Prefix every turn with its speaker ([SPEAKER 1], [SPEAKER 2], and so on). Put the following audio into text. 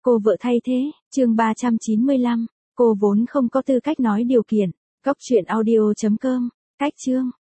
[SPEAKER 1] Cô vợ thay thế, chương 395. Cô vốn không có tư cách nói điều kiện. Góc truyện audio.com. Cách chương.